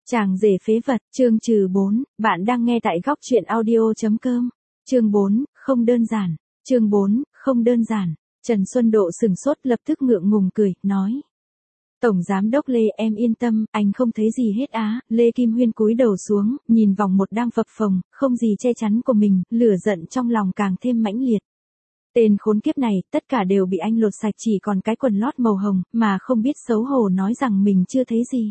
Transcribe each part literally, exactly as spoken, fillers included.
Chàng rể phế vật, chương trừ bốn, bạn đang nghe tại góc truyện audio.com. Chương bốn, không đơn giản. Chương bốn, không đơn giản. Trần Xuân Độ sừng sốt lập tức ngượng ngùng cười, nói. Tổng giám đốc Lê, em yên tâm, anh không thấy gì hết á. Lê Kim Huyên cúi đầu xuống, nhìn vòng một đang phập phồng, không gì che chắn của mình, lửa giận trong lòng càng thêm mãnh liệt. Tên khốn kiếp này, tất cả đều bị anh lột sạch, chỉ còn cái quần lót màu hồng, mà không biết xấu hổ nói rằng mình chưa thấy gì.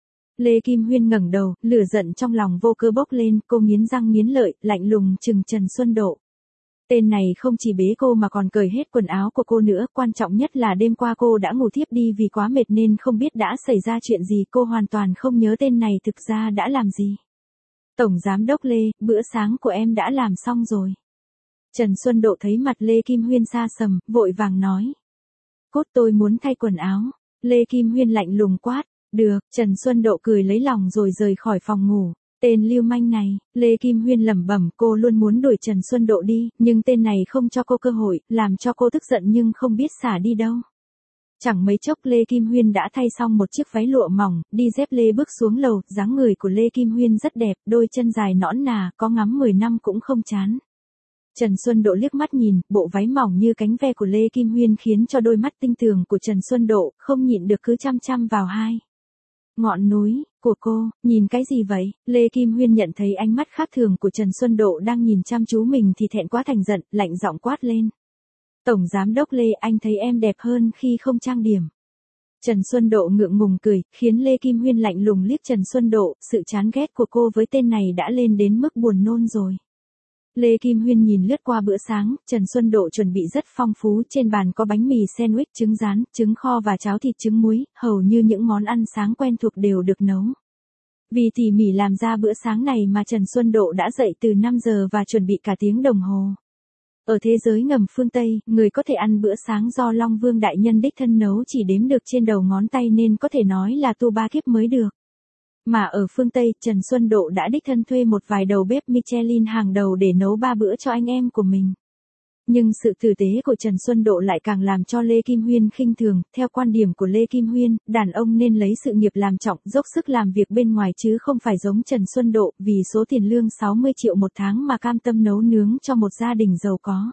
Lê Kim Huyên ngẩng đầu, lửa giận trong lòng vô cớ bốc lên, cô nghiến răng nghiến lợi, lạnh lùng trừng Trần Xuân Độ. Tên này không chỉ bế cô mà còn cởi hết quần áo của cô nữa, quan trọng nhất là đêm qua cô đã ngủ thiếp đi vì quá mệt nên không biết đã xảy ra chuyện gì, cô hoàn toàn không nhớ tên này thực ra đã làm gì. Tổng giám đốc Lê, bữa sáng của em đã làm xong rồi. Trần Xuân Độ thấy mặt Lê Kim Huyên xa sầm, vội vàng nói. Cốt tôi muốn thay quần áo. Lê Kim Huyên lạnh lùng quát. Được, Trần Xuân Độ cười lấy lòng rồi rời khỏi phòng ngủ. Tên lưu manh này, Lê Kim Huyên lẩm bẩm, cô luôn muốn đuổi Trần Xuân Độ đi, nhưng tên này không cho cô cơ hội, làm cho cô tức giận nhưng không biết xả đi đâu. Chẳng mấy chốc Lê Kim Huyên đã thay xong một chiếc váy lụa mỏng, đi dép lê bước xuống lầu, dáng người của Lê Kim Huyên rất đẹp, đôi chân dài nõn nà, có ngắm mười năm cũng không chán. Trần Xuân Độ liếc mắt nhìn, bộ váy mỏng như cánh ve của Lê Kim Huyên khiến cho đôi mắt tinh tường của Trần Xuân Độ không nhịn được cứ chăm chăm vào hai. Ngọn núi, của cô, nhìn cái gì vậy? Lê Kim Huyên nhận thấy ánh mắt khác thường của Trần Xuân Độ đang nhìn chăm chú mình thì thẹn quá thành giận, lạnh giọng quát lên. Tổng giám đốc Lê, anh thấy em đẹp hơn khi không trang điểm. Trần Xuân Độ ngượng ngùng cười, khiến Lê Kim Huyên lạnh lùng liếc Trần Xuân Độ, sự chán ghét của cô với tên này đã lên đến mức buồn nôn rồi. Lê Kim Huyên nhìn lướt qua bữa sáng, Trần Xuân Độ chuẩn bị rất phong phú, trên bàn có bánh mì sandwich, trứng rán, trứng kho và cháo thịt trứng muối, hầu như những món ăn sáng quen thuộc đều được nấu. Vì tỉ mỉ làm ra bữa sáng này mà Trần Xuân Độ đã dậy từ năm giờ và chuẩn bị cả tiếng đồng hồ. Ở thế giới ngầm phương Tây, người có thể ăn bữa sáng do Long Vương đại nhân đích thân nấu chỉ đếm được trên đầu ngón tay nên có thể nói là tu ba kiếp mới được. Mà ở phương Tây, Trần Xuân Độ đã đích thân thuê một vài đầu bếp Michelin hàng đầu để nấu ba bữa cho anh em của mình. Nhưng sự tử tế của Trần Xuân Độ lại càng làm cho Lê Kim Huyên khinh thường, theo quan điểm của Lê Kim Huyên, đàn ông nên lấy sự nghiệp làm trọng, dốc sức làm việc bên ngoài chứ không phải giống Trần Xuân Độ, vì số tiền lương sáu mươi triệu một tháng mà cam tâm nấu nướng cho một gia đình giàu có.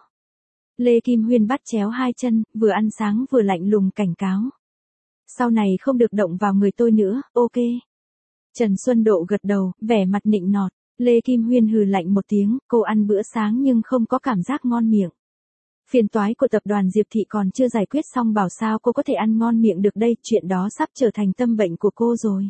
Lê Kim Huyên bắt chéo hai chân, vừa ăn sáng vừa lạnh lùng cảnh cáo. Sau này không được động vào người tôi nữa, ok. Trần Xuân Độ gật đầu, vẻ mặt nịnh nọt. Lê Kim Huyên hừ lạnh một tiếng, cô ăn bữa sáng nhưng không có cảm giác ngon miệng. Phiền toái của tập đoàn Diệp Thị còn chưa giải quyết xong bảo sao cô có thể ăn ngon miệng được đây, chuyện đó sắp trở thành tâm bệnh của cô rồi.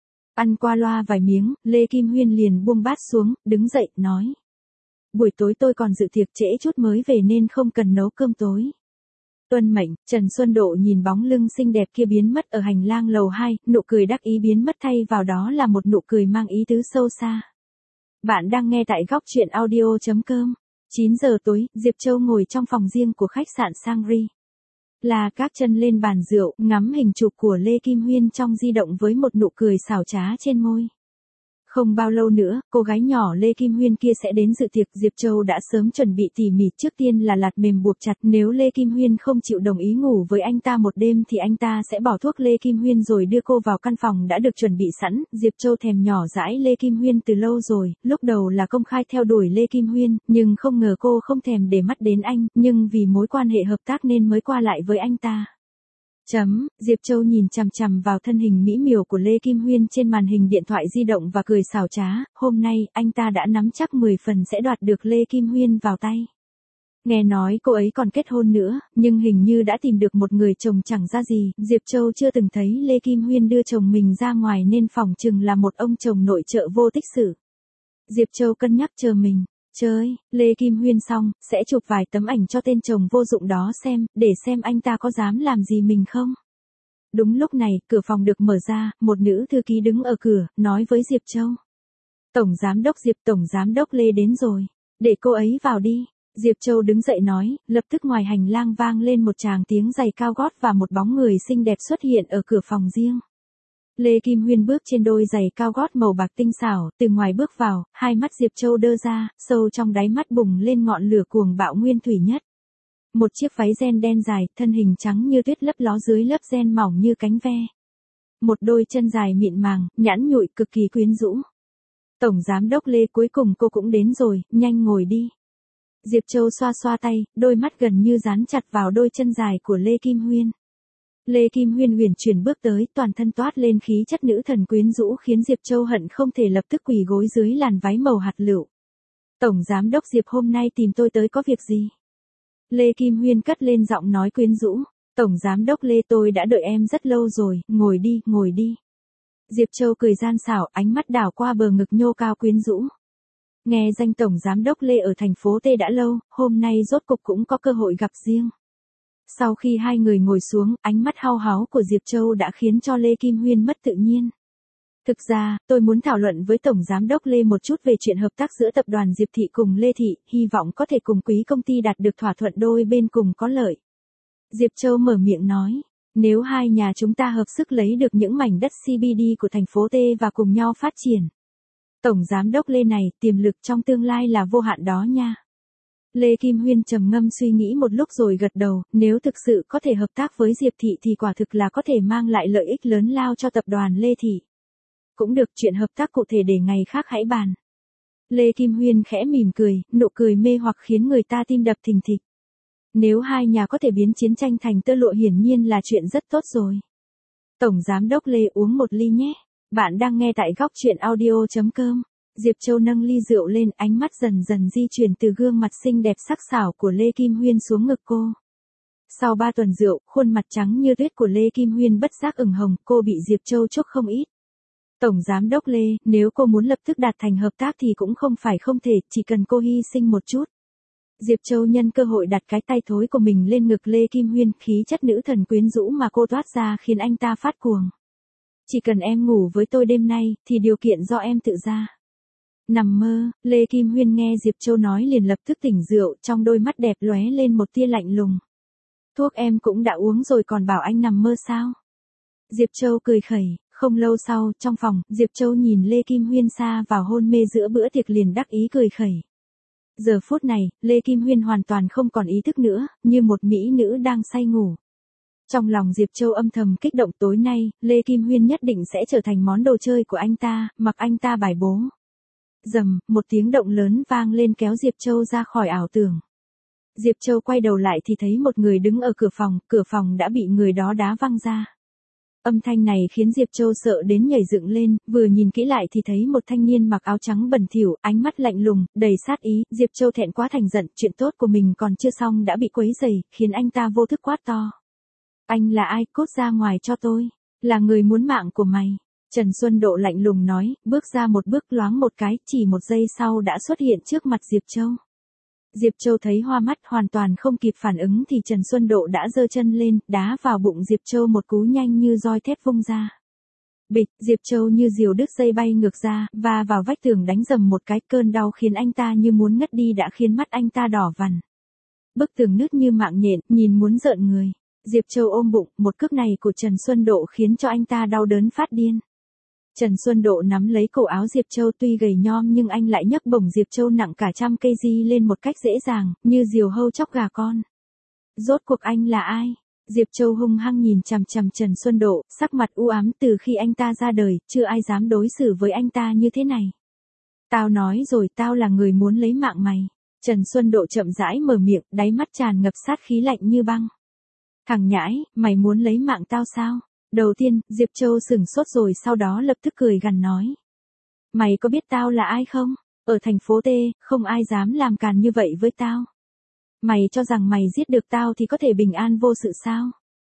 Ăn qua loa vài miếng, Lê Kim Huyên liền buông bát xuống, đứng dậy, nói. Buổi tối tôi còn dự tiệc trễ chút mới về nên không cần nấu cơm tối. Tuân mệnh, Trần Xuân Độ nhìn bóng lưng xinh đẹp kia biến mất ở hành lang lầu hai, nụ cười đắc ý biến mất thay vào đó là một nụ cười mang ý tứ sâu xa. Bạn đang nghe tại góc truyện audio.com. chín giờ tối, Diệp Châu ngồi trong phòng riêng của khách sạn Sangri. Là các chân lên bàn rượu, ngắm hình chụp của Lê Kim Huyên trong di động với một nụ cười xảo trá trên môi. Không bao lâu nữa, cô gái nhỏ Lê Kim Huyên kia sẽ đến dự tiệc. Diệp Châu đã sớm chuẩn bị tỉ mỉ, trước tiên là lạt mềm buộc chặt, nếu Lê Kim Huyên không chịu đồng ý ngủ với anh ta một đêm thì anh ta sẽ bỏ thuốc Lê Kim Huyên rồi đưa cô vào căn phòng đã được chuẩn bị sẵn. Diệp Châu thèm nhỏ dãi Lê Kim Huyên từ lâu rồi, lúc đầu là công khai theo đuổi Lê Kim Huyên, nhưng không ngờ cô không thèm để mắt đến anh, nhưng vì mối quan hệ hợp tác nên mới qua lại với anh ta. Chấm, Diệp Châu nhìn chằm chằm vào thân hình mỹ miều của Lê Kim Huyên trên màn hình điện thoại di động và cười xảo trá, hôm nay, anh ta đã nắm chắc mười phần sẽ đoạt được Lê Kim Huyên vào tay. Nghe nói cô ấy còn kết hôn nữa, nhưng hình như đã tìm được một người chồng chẳng ra gì, Diệp Châu chưa từng thấy Lê Kim Huyên đưa chồng mình ra ngoài nên phỏng chừng là một ông chồng nội trợ vô tích sự. Diệp Châu cân nhắc chờ mình. Chơi, Lê Kim Huyên xong, sẽ chụp vài tấm ảnh cho tên chồng vô dụng đó xem, để xem anh ta có dám làm gì mình không. Đúng lúc này, cửa phòng được mở ra, một nữ thư ký đứng ở cửa, nói với Diệp Châu. Tổng giám đốc Diệp, tổng giám đốc Lê đến rồi, để cô ấy vào đi. Diệp Châu đứng dậy nói, lập tức ngoài hành lang vang lên một tràng tiếng giày cao gót và một bóng người xinh đẹp xuất hiện ở cửa phòng riêng. Lê Kim Huyên bước trên đôi giày cao gót màu bạc tinh xảo, từ ngoài bước vào, hai mắt Diệp Châu đơ ra, sâu trong đáy mắt bùng lên ngọn lửa cuồng bạo nguyên thủy nhất. Một chiếc váy ren đen dài, thân hình trắng như tuyết lấp ló dưới lớp ren mỏng như cánh ve. một đôi chân dài mịn màng, nhẵn nhụi cực kỳ quyến rũ. Tổng giám đốc Lê, cuối cùng cô cũng đến rồi, nhanh ngồi đi. Diệp Châu xoa xoa tay, đôi mắt gần như dán chặt vào đôi chân dài của Lê Kim Huyên. Lê Kim Huyên uyển chuyển bước tới, toàn thân toát lên khí chất nữ thần quyến rũ khiến Diệp Châu hận không thể lập tức quỳ gối dưới làn váy màu hạt lựu. Tổng giám đốc Diệp hôm nay tìm tôi tới có việc gì? Lê Kim Huyên cất lên giọng nói quyến rũ. Tổng giám đốc Lê, tôi đã đợi em rất lâu rồi, ngồi đi, ngồi đi. Diệp Châu cười gian xảo, ánh mắt đảo qua bờ ngực nhô cao quyến rũ. Nghe danh tổng giám đốc Lê ở thành phố T đã lâu, hôm nay rốt cục cũng có cơ hội gặp riêng. Sau khi hai người ngồi xuống, ánh mắt hao háo của Diệp Châu đã khiến cho Lê Kim Huyên mất tự nhiên. Thực ra, tôi muốn thảo luận với tổng giám đốc Lê một chút về chuyện hợp tác giữa tập đoàn Diệp Thị cùng Lê Thị, hy vọng có thể cùng quý công ty đạt được thỏa thuận đôi bên cùng có lợi. Diệp Châu mở miệng nói, nếu hai nhà chúng ta hợp sức lấy được những mảnh đất xê bê đê của thành phố T và cùng nhau phát triển. Tổng giám đốc Lê này, tiềm lực trong tương lai là vô hạn đó nha. Lê Kim Huyên trầm ngâm suy nghĩ một lúc rồi gật đầu, nếu thực sự có thể hợp tác với Diệp Thị thì quả thực là có thể mang lại lợi ích lớn lao cho tập đoàn Lê Thị. Cũng được, chuyện hợp tác cụ thể để ngày khác hãy bàn. Lê Kim Huyên khẽ mỉm cười, nụ cười mê hoặc khiến người ta tim đập thình thịch. Nếu hai nhà có thể biến chiến tranh thành tơ lụa hiển nhiên là chuyện rất tốt rồi. Tổng giám đốc Lê, uống một ly nhé. Bạn đang nghe tại góc truyện audio chấm com. Diệp Châu nâng ly rượu lên, ánh mắt dần dần di chuyển từ gương mặt xinh đẹp sắc sảo của Lê Kim Huyên xuống ngực cô. Sau ba tuần rượu, khuôn mặt trắng như tuyết của Lê Kim Huyên bất giác ửng hồng, cô bị Diệp Châu chúc không ít. Tổng giám đốc Lê, nếu cô muốn lập tức đạt thành hợp tác thì cũng không phải không thể, chỉ cần cô hy sinh một chút. Diệp Châu nhân cơ hội đặt cái tay thối của mình lên ngực Lê Kim Huyên, khí chất nữ thần quyến rũ mà cô toát ra khiến anh ta phát cuồng. Chỉ cần em ngủ với tôi đêm nay, thì điều kiện do em tự ra. Nằm mơ, Lê Kim Huyên nghe Diệp Châu nói liền lập tức tỉnh rượu, trong đôi mắt đẹp lóe lên một tia lạnh lùng. Thuốc em cũng đã uống rồi còn bảo anh nằm mơ sao? Diệp Châu cười khẩy, không lâu sau, trong phòng, Diệp Châu nhìn Lê Kim Huyên sa vào hôn mê giữa bữa tiệc liền đắc ý cười khẩy. Giờ phút này, Lê Kim Huyên hoàn toàn không còn ý thức nữa, như một mỹ nữ đang say ngủ. Trong lòng Diệp Châu âm thầm kích động, tối nay, Lê Kim Huyên nhất định sẽ trở thành món đồ chơi của anh ta, mặc anh ta bài bố. Rầm, một tiếng động lớn vang lên kéo Diệp Châu ra khỏi ảo tưởng. Diệp Châu quay đầu lại thì thấy một người đứng ở cửa phòng, cửa phòng đã bị người đó đá văng ra. Âm thanh này khiến Diệp Châu sợ đến nhảy dựng lên, vừa nhìn kỹ lại thì thấy một thanh niên mặc áo trắng bẩn thỉu, ánh mắt lạnh lùng, đầy sát ý. Diệp Châu thẹn quá thành giận, chuyện tốt của mình còn chưa xong đã bị quấy rầy, khiến anh ta vô thức quát to. Anh là ai, cút ra ngoài cho tôi, là người muốn mạng của mày. Trần Xuân Độ lạnh lùng nói, bước ra một bước loáng một cái, chỉ một giây sau đã xuất hiện trước mặt Diệp Châu. Diệp Châu thấy hoa mắt, hoàn toàn không kịp phản ứng thì Trần Xuân Độ đã giơ chân lên, đá vào bụng Diệp Châu một cú nhanh như roi thép vung ra. Bịch, Diệp Châu như diều đứt dây bay ngược ra, và vào vách tường đánh rầm một cái, cơn đau khiến anh ta như muốn ngất đi đã khiến mắt anh ta đỏ vằn. Bức tường nứt như mạng nhện, nhìn muốn rợn người. Diệp Châu ôm bụng, một cước này của Trần Xuân Độ khiến cho anh ta đau đớn phát điên. Trần Xuân Độ nắm lấy cổ áo Diệp Châu, tuy gầy nhom nhưng anh lại nhấc bổng Diệp Châu nặng cả trăm cây gi lên một cách dễ dàng, như diều hâu chóc gà con. Rốt cuộc anh là ai? Diệp Châu hung hăng nhìn chằm chằm Trần Xuân Độ, sắc mặt u ám, từ khi anh ta ra đời, chưa ai dám đối xử với anh ta như thế này. Tao nói rồi, tao là người muốn lấy mạng mày. Trần Xuân Độ chậm rãi mở miệng, đáy mắt tràn ngập sát khí lạnh như băng. Thằng nhãi, mày muốn lấy mạng tao sao? Đầu tiên, Diệp Châu sửng sốt rồi sau đó lập tức cười gằn nói. Mày có biết tao là ai không? Ở thành phố T, không ai dám làm càn như vậy với tao. Mày cho rằng mày giết được tao thì có thể bình an vô sự sao?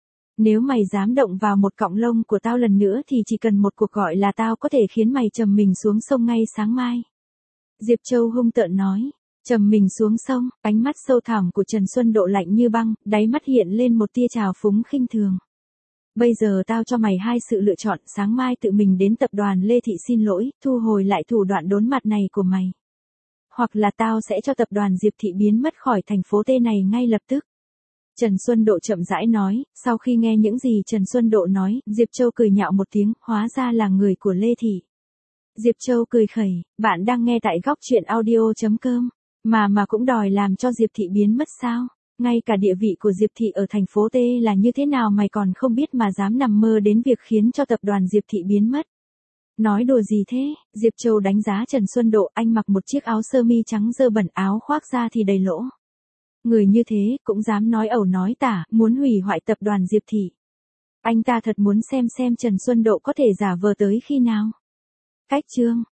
Nếu mày dám động vào một cọng lông của tao lần nữa thì chỉ cần một cuộc gọi là tao có thể khiến mày trầm mình xuống sông ngay sáng mai. Diệp Châu hung tợn nói. Trầm mình xuống sông, ánh mắt sâu thẳm của Trần Xuân Độ lạnh như băng, đáy mắt hiện lên một tia trào phúng khinh thường. Bây giờ tao cho mày hai sự lựa chọn, sáng mai tự mình đến tập đoàn Lê Thị xin lỗi, thu hồi lại thủ đoạn đốn mặt này của mày. Hoặc là tao sẽ cho tập đoàn Diệp Thị biến mất khỏi thành phố T này ngay lập tức. Trần Xuân Độ chậm rãi nói, sau khi nghe những gì Trần Xuân Độ nói, Diệp Châu cười nhạo một tiếng, hóa ra là người của Lê Thị. Diệp Châu cười khẩy, bạn đang nghe tại góc truyện audio chấm com, mà mà cũng đòi làm cho Diệp Thị biến mất sao? Ngay cả địa vị của Diệp Thị ở thành phố T là như thế nào mày còn không biết mà dám nằm mơ đến việc khiến cho tập đoàn Diệp Thị biến mất. Nói đùa gì thế? Diệp Châu đánh giá Trần Xuân Độ, anh mặc một chiếc áo sơ mi trắng dơ bẩn, áo khoác ra thì đầy lỗ. Người như thế cũng dám nói ẩu nói tả, muốn hủy hoại tập đoàn Diệp Thị. Anh ta thật muốn xem xem Trần Xuân Độ có thể giả vờ tới khi nào. Cách chương